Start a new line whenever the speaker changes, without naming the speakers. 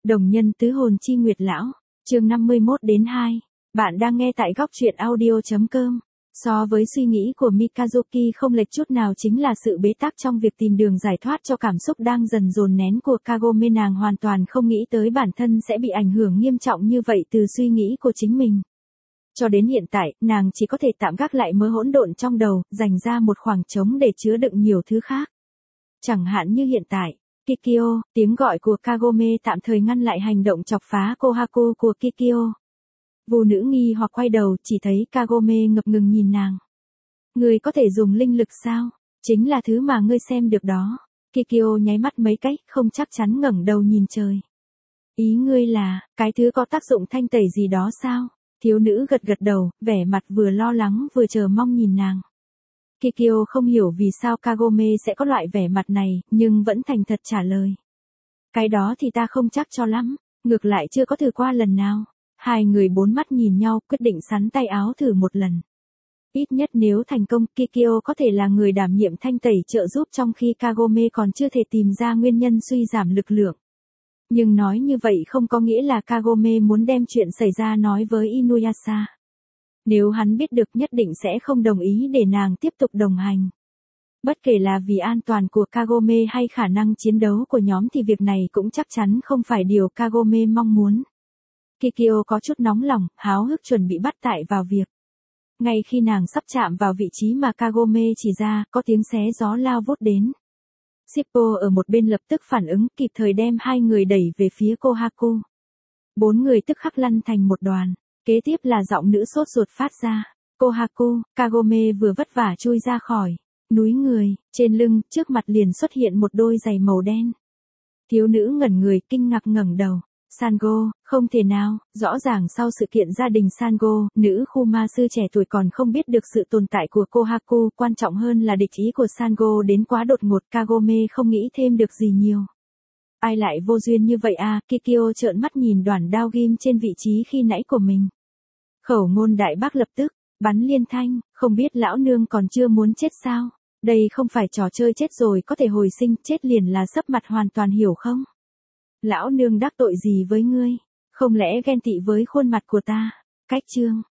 Đồng nhân tứ hồn chi nguyệt lão, chương 51-2. Bạn đang nghe tại góc truyện audio.com. So với suy nghĩ của Mikazuki không lệch chút nào chính là sự bế tắc trong việc tìm đường giải thoát cho cảm xúc đang dần dồn nén của Kagome. Nàng hoàn toàn không nghĩ tới bản thân sẽ bị ảnh hưởng nghiêm trọng như vậy từ suy nghĩ của chính mình. Cho đến hiện tại, nàng chỉ có thể tạm gác lại mớ hỗn độn trong đầu, dành ra một khoảng trống để chứa đựng nhiều thứ khác. Chẳng hạn như hiện tại, Kikyo, tiếng gọi của Kagome tạm thời ngăn lại hành động chọc phá Kohaku của Kikyo. Vô nữ nghi hoặc quay đầu chỉ thấy Kagome ngập ngừng nhìn nàng. Ngươi có thể dùng linh lực sao? Chính là thứ mà ngươi xem được đó. Kikyo nháy mắt mấy cái, không chắc chắn ngẩng đầu nhìn trời. Ý ngươi là, cái thứ có tác dụng thanh tẩy gì đó sao? Thiếu nữ gật gật đầu, vẻ mặt vừa lo lắng vừa chờ mong nhìn nàng. Kikyo không hiểu vì sao Kagome sẽ có loại vẻ mặt này, nhưng vẫn thành thật trả lời. Cái đó thì ta không chắc cho lắm, ngược lại chưa có thử qua lần nào. Hai người bốn mắt nhìn nhau, quyết định sắn tay áo thử một lần. Ít nhất nếu thành công, Kikyo có thể là người đảm nhiệm thanh tẩy trợ giúp trong khi Kagome còn chưa thể tìm ra nguyên nhân suy giảm lực lượng. Nhưng nói như vậy không có nghĩa là Kagome muốn đem chuyện xảy ra nói với Inuyasha. Nếu hắn biết được nhất định sẽ không đồng ý để nàng tiếp tục đồng hành. Bất kể là vì an toàn của Kagome hay khả năng chiến đấu của nhóm thì việc này cũng chắc chắn không phải điều Kagome mong muốn. Kikyo có chút nóng lòng, háo hức chuẩn bị bắt tay vào việc. Ngay khi nàng sắp chạm vào vị trí mà Kagome chỉ ra, có tiếng xé gió lao vút đến. Shippo ở một bên lập tức phản ứng, kịp thời đem hai người đẩy về phía Kohaku. Bốn người tức khắc lăn thành một đoàn. Kế tiếp là giọng nữ sốt ruột phát ra. Kohaku, Kagome vừa vất vả chui ra khỏi núi người, trên lưng, trước mặt liền xuất hiện một đôi giày màu đen. Thiếu nữ ngẩn người, kinh ngạc ngẩng đầu. Sango, không thể nào, rõ ràng sau sự kiện gia đình Sango, nữ khu ma sư trẻ tuổi còn không biết được sự tồn tại của Kohaku, quan trọng hơn là địch ý của Sango đến quá đột ngột. Kagome không nghĩ thêm được gì nhiều. Ai lại vô duyên như vậy à? Kikyo trợn mắt nhìn đoản đao ghim trên vị trí khi nãy của mình. Khẩu ngôn đại bác lập tức bắn liên thanh, không biết lão nương còn chưa muốn chết sao? Đây không phải trò chơi chết rồi có thể hồi sinh, chết liền là sấp mặt hoàn toàn, hiểu không? Lão nương đắc tội gì với ngươi? Không lẽ ghen tị với khuôn mặt của ta? Cách chương